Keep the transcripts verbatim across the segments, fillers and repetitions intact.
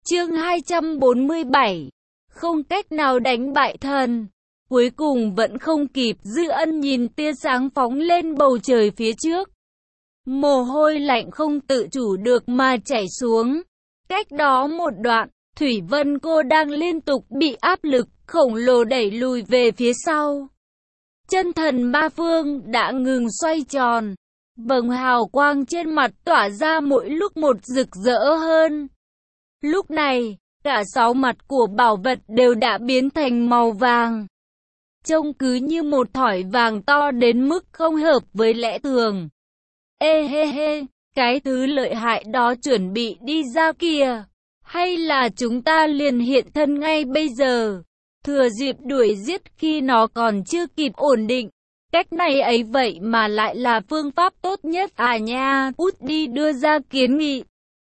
Chương hai trăm bốn mươi bảy. Không cách nào đánh bại thần. Cuối cùng vẫn không kịp, Dư Ân nhìn tia sáng phóng lên bầu trời phía trước. Mồ hôi lạnh không tự chủ được mà chảy xuống. Cách đó một đoạn, Thủy Vân Cô đang liên tục bị áp lực khổng lồ đẩy lùi về phía sau. Chân thần ma phương đã ngừng xoay tròn. Vầng hào quang trên mặt tỏa ra mỗi lúc một rực rỡ hơn. Lúc này, cả sáu mặt của bảo vật đều đã biến thành màu vàng. Trông cứ như một thỏi vàng to đến mức không hợp với lẽ thường. Ê hê hê, cái thứ lợi hại đó chuẩn bị đi ra kìa. Hay là chúng ta liền hiện thân ngay bây giờ, thừa dịp đuổi giết khi nó còn chưa kịp ổn định. Cách này ấy vậy mà lại là phương pháp tốt nhất à nha, út đi đưa ra kiến nghị.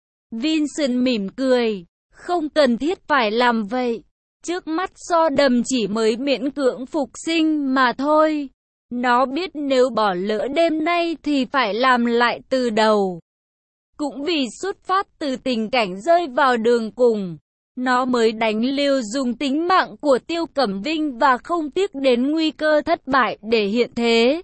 Vincent mỉm cười, không cần thiết phải làm vậy. Trước mắt So Đầm chỉ mới miễn cưỡng phục sinh mà thôi. Nó biết nếu bỏ lỡ đêm nay thì phải làm lại từ đầu. Cũng vì xuất phát từ tình cảnh rơi vào đường cùng, nó mới đánh liều dùng tính mạng của Tiêu Cẩm Vinh và không tiếc đến nguy cơ thất bại để hiện thế.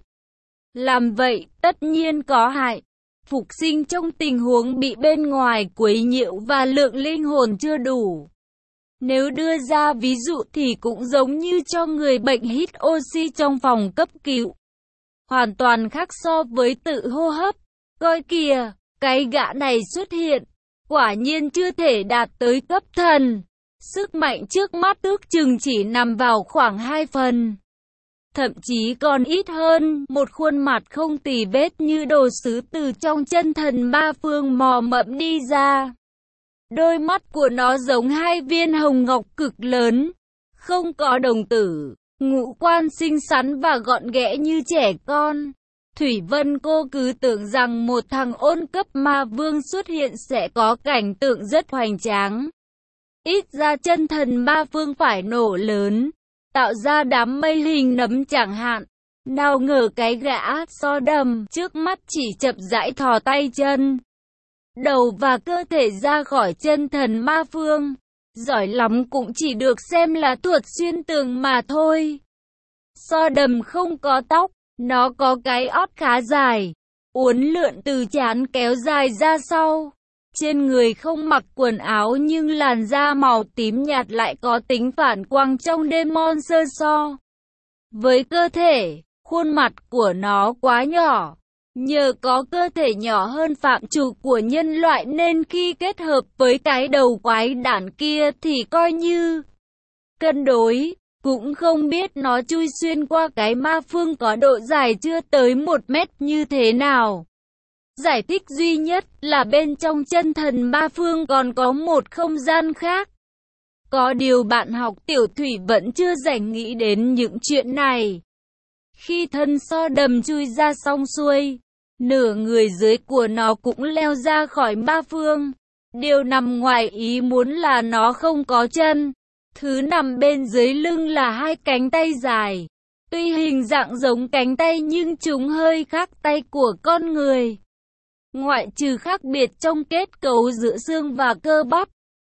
Làm vậy tất nhiên có hại. Phục sinh trong tình huống bị bên ngoài quấy nhiễu và lượng linh hồn chưa đủ. Nếu đưa ra ví dụ thì cũng giống như cho người bệnh hít oxy trong phòng cấp cứu. Hoàn toàn khác so với tự hô hấp. Coi kìa, cái gã này xuất hiện, quả nhiên chưa thể đạt tới cấp thần. Sức mạnh trước mắt ước chừng chỉ nằm vào khoảng hai phần. Thậm chí còn ít hơn, một khuôn mặt không tì vết như đồ sứ từ trong chân thần ma phương mò mẫm đi ra. Đôi mắt của nó giống hai viên hồng ngọc cực lớn, không có đồng tử, ngũ quan xinh xắn và gọn ghẽ như trẻ con. Thủy Vân Cô cứ tưởng rằng một thằng ôn cấp ma vương xuất hiện sẽ có cảnh tượng rất hoành tráng. Ít ra chân thần ma vương phải nổ lớn, tạo ra đám mây hình nấm chẳng hạn. Nào ngờ cái gã So Đầm trước mắt chỉ chậm rãi thò tay chân, đầu và cơ thể ra khỏi chân thần ma phương. Giỏi lắm cũng chỉ được xem là thuật xuyên tường mà thôi. So Đầm không có tóc, nó có cái ót khá dài, uốn lượn từ trán kéo dài ra sau. Trên người không mặc quần áo nhưng làn da màu tím nhạt lại có tính phản quang trong đêm mon sơ so. Với cơ thể, khuôn mặt của nó quá nhỏ. Nhờ có cơ thể nhỏ hơn phạm trù của nhân loại nên khi kết hợp với cái đầu quái đản kia thì coi như cân đối. Cũng không biết nó chui xuyên qua cái ma phương có độ dài chưa tới một mét như thế nào. Giải thích duy nhất là bên trong chân thần ma phương còn có một không gian khác. Có điều bạn học tiểu thủy vẫn chưa rảnh nghĩ đến những chuyện này. Khi thân So Đầm chui ra xong xuôi, nửa người dưới của nó cũng leo ra khỏi ma phương. Điều nằm ngoài ý muốn là nó không có chân. Thứ nằm bên dưới lưng là hai cánh tay dài. Tuy hình dạng giống cánh tay nhưng chúng hơi khác tay của con người. Ngoại trừ khác biệt trong kết cấu giữa xương và cơ bắp,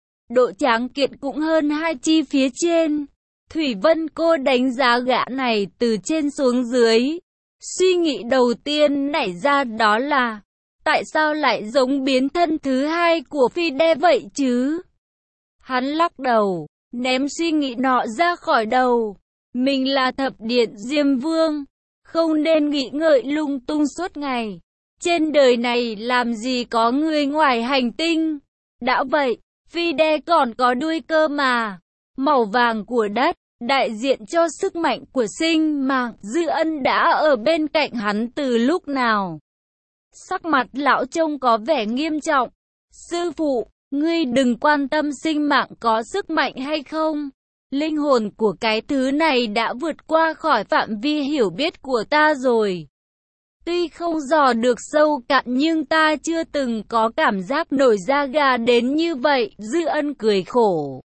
độ tráng kiện cũng hơn hai chi phía trên. Thủy Vân Cô đánh giá gã này từ trên xuống dưới. Suy nghĩ đầu tiên nảy ra đó là, tại sao lại giống biến thân thứ hai của Phi Đe vậy chứ? Hắn lắc đầu, ném suy nghĩ nọ ra khỏi đầu. Mình là thập điện Diêm Vương, không nên nghĩ ngợi lung tung suốt ngày. Trên đời này làm gì có người ngoài hành tinh. Đã vậy, Phi Đe còn có đuôi cơ mà. Màu vàng của đất, đại diện cho sức mạnh của sinh mạng. Dư Ân đã ở bên cạnh hắn từ lúc nào? Sắc mặt lão trông có vẻ nghiêm trọng. Sư phụ, ngươi đừng quan tâm sinh mạng có sức mạnh hay không. Linh hồn của cái thứ này đã vượt qua khỏi phạm vi hiểu biết của ta rồi. Tuy không dò được sâu cạn nhưng ta chưa từng có cảm giác nổi da gà đến như vậy. Dư Ân cười khổ.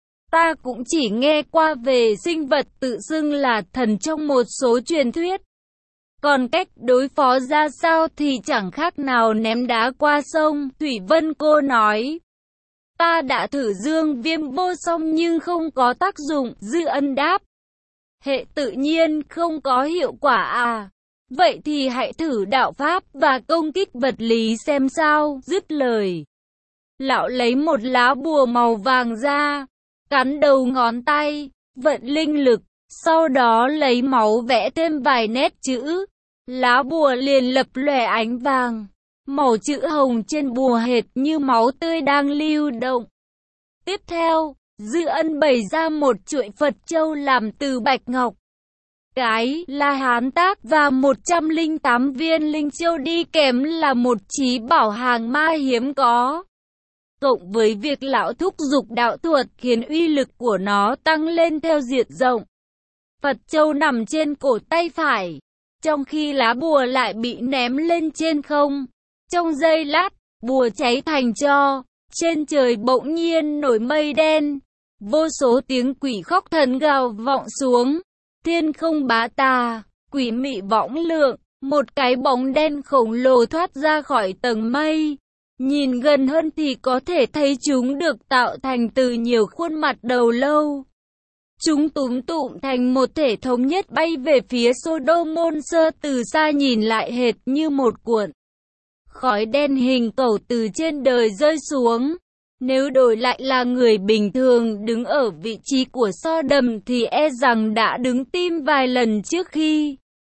Ta cũng chỉ nghe qua về sinh vật tự xưng là thần trong một số truyền thuyết. Còn cách đối phó ra sao thì chẳng khác nào ném đá qua sông. Thủy Vân Cô nói. Ta đã thử dương viêm vô song nhưng không có tác dụng, Dư Ân đáp. Hệ tự nhiên không có hiệu quả à? Vậy thì hãy thử đạo pháp và công kích vật lý xem sao, dứt lời. Lão lấy một lá bùa màu vàng ra, cắn đầu ngón tay, vận linh lực, sau đó lấy máu vẽ thêm vài nét chữ. Lá bùa liền lập lòe ánh vàng, màu chữ hồng trên bùa hệt như máu tươi đang lưu động. Tiếp theo, Dư Ân bày ra một chuỗi Phật châu làm từ bạch ngọc, cái La Hán tác và một trăm lẻ tám viên linh châu đi kèm là một chí bảo hàng ma hiếm có. Cộng với việc lão thúc giục đạo thuật khiến uy lực của nó tăng lên theo diện rộng. Phật châu nằm trên cổ tay phải, trong khi lá bùa lại bị ném lên trên không. Trong giây lát, bùa cháy thành tro, trên trời bỗng nhiên nổi mây đen. Vô số tiếng quỷ khóc thần gào vọng xuống. Thiên không bá tà, quỷ mị võng lượng, một cái bóng đen khổng lồ thoát ra khỏi tầng mây. Nhìn gần hơn thì có thể thấy chúng được tạo thành từ nhiều khuôn mặt đầu lâu. Chúng túm tụm thành một thể thống nhất bay về phía Solomon Sơ, từ xa nhìn lại hệt như một cuộn khói đen hình cầu từ trên đời rơi xuống. Nếu đổi lại là người bình thường đứng ở vị trí của So Đầm thì e rằng đã đứng tim vài lần trước khi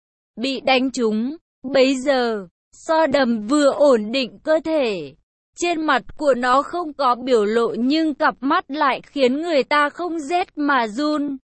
bị đánh trúng. Bấy giờ, So Đầm vừa ổn định cơ thể. Trên mặt của nó không có biểu lộ nhưng cặp mắt lại khiến người ta không rét mà run.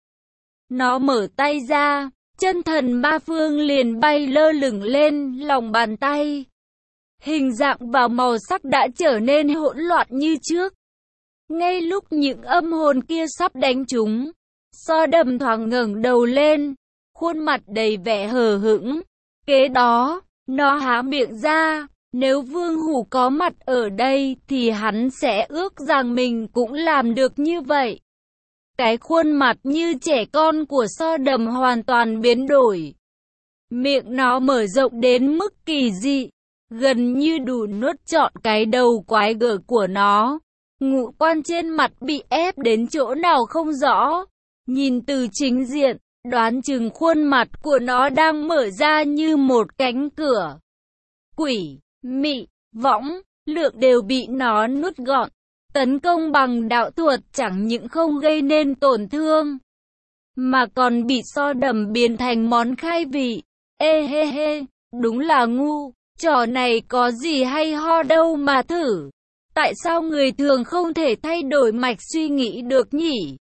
Nó mở tay ra, chân thần ma phương liền bay lơ lửng lên lòng bàn tay. Hình dạng và màu sắc đã trở nên hỗn loạn như trước. Ngay lúc những âm hồn kia sắp đánh chúng, So Đầm thoáng ngẩng đầu lên, khuôn mặt đầy vẻ hờ hững. Kế đó, nó há miệng ra, nếu Vương Hủ có mặt ở đây thì hắn sẽ ước rằng mình cũng làm được như vậy. Cái khuôn mặt như trẻ con của So Đầm hoàn toàn biến đổi. Miệng nó mở rộng đến mức kỳ dị, gần như đủ nuốt trọn cái đầu quái gở của nó. Ngũ quan trên mặt bị ép đến chỗ nào không rõ. Nhìn từ chính diện, đoán chừng khuôn mặt của nó đang mở ra như một cánh cửa. Quỷ, mị, võng, lượng đều bị nó nuốt gọn. Tấn công bằng đạo thuật chẳng những không gây nên tổn thương, mà còn bị So Đầm biến thành món khai vị. Ê hê hê, đúng là ngu, trò này có gì hay ho đâu mà thử. Tại sao người thường không thể thay đổi mạch suy nghĩ được nhỉ?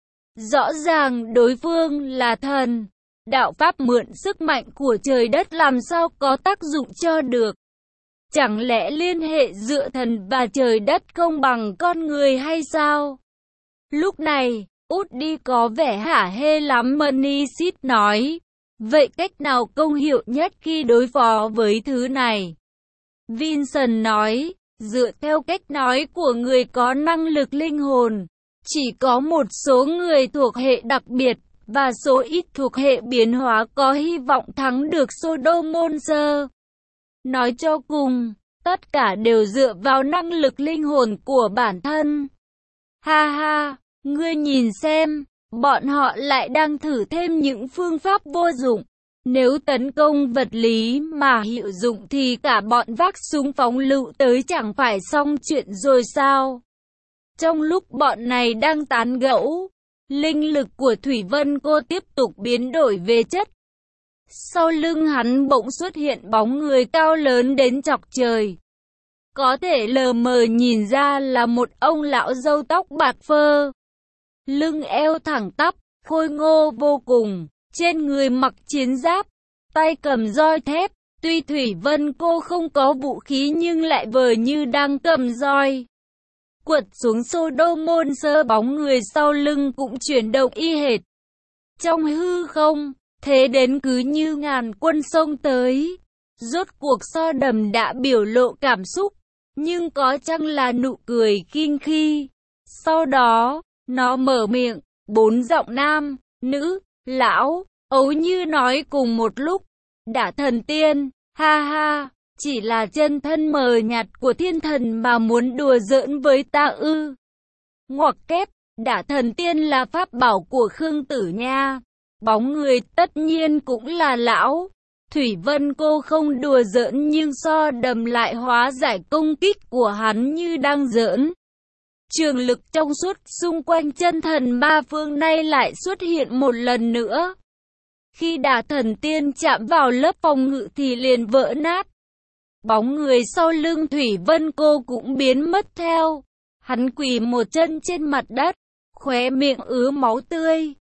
Rõ ràng đối phương là thần. Đạo pháp mượn sức mạnh của trời đất làm sao có tác dụng cho được? Chẳng lẽ liên hệ giữa thần và trời đất không bằng con người hay sao? Lúc này, Út đi có vẻ hả hê lắm. Manisit nói. Vậy cách nào công hiệu nhất khi đối phó với thứ này? Vincent nói. Dựa theo cách nói của người có năng lực linh hồn, chỉ có một số người thuộc hệ đặc biệt, và số ít thuộc hệ biến hóa có hy vọng thắng được Solomon Sơ. Nói cho cùng, tất cả đều dựa vào năng lực linh hồn của bản thân. Ha ha, ngươi nhìn xem, bọn họ lại đang thử thêm những phương pháp vô dụng. Nếu tấn công vật lý mà hiệu dụng thì cả bọn vác súng phóng lựu tới chẳng phải xong chuyện rồi sao? Trong lúc bọn này đang tán gẫu, linh lực của Thủy Vân Cô tiếp tục biến đổi về chất. Sau lưng hắn bỗng xuất hiện bóng người cao lớn đến chọc trời. Có thể lờ mờ nhìn ra là một ông lão râu tóc bạc phơ. Lưng eo thẳng tắp, khôi ngô vô cùng. Trên người mặc chiến giáp, tay cầm roi thép. Tuy Thủy Vân Cô không có vũ khí nhưng lại vờ như đang cầm roi. Quật xuống Solomon Sơ, bóng người sau lưng cũng chuyển động y hệt. Trong hư không, thế đến cứ như ngàn quân xông tới. Rốt cuộc So Đầm đã biểu lộ cảm xúc, nhưng có chăng là nụ cười khinh khi. Sau đó, nó mở miệng, bốn giọng nam, nữ, lão, ấu như nói cùng một lúc. Đã thần tiên, ha ha, chỉ là chân thân mờ nhạt của thiên thần mà muốn đùa giỡn với ta ư? Ngoặc kép, Đả Thần Tiên là pháp bảo của Khương Tử Nha. Bóng người tất nhiên cũng là lão. Thủy Vân Cô không đùa giỡn nhưng so đầm lại hóa giải công kích của hắn như đang giỡn. Trường lực trong suốt xung quanh chân thần ma phương nay lại xuất hiện một lần nữa. Khi Đả Thần Tiên chạm vào lớp phòng ngự thì liền vỡ nát. Bóng người sau lưng Thủy Vân Cô cũng biến mất theo. Hắn quỳ một chân trên mặt đất, khóe miệng ứa máu tươi.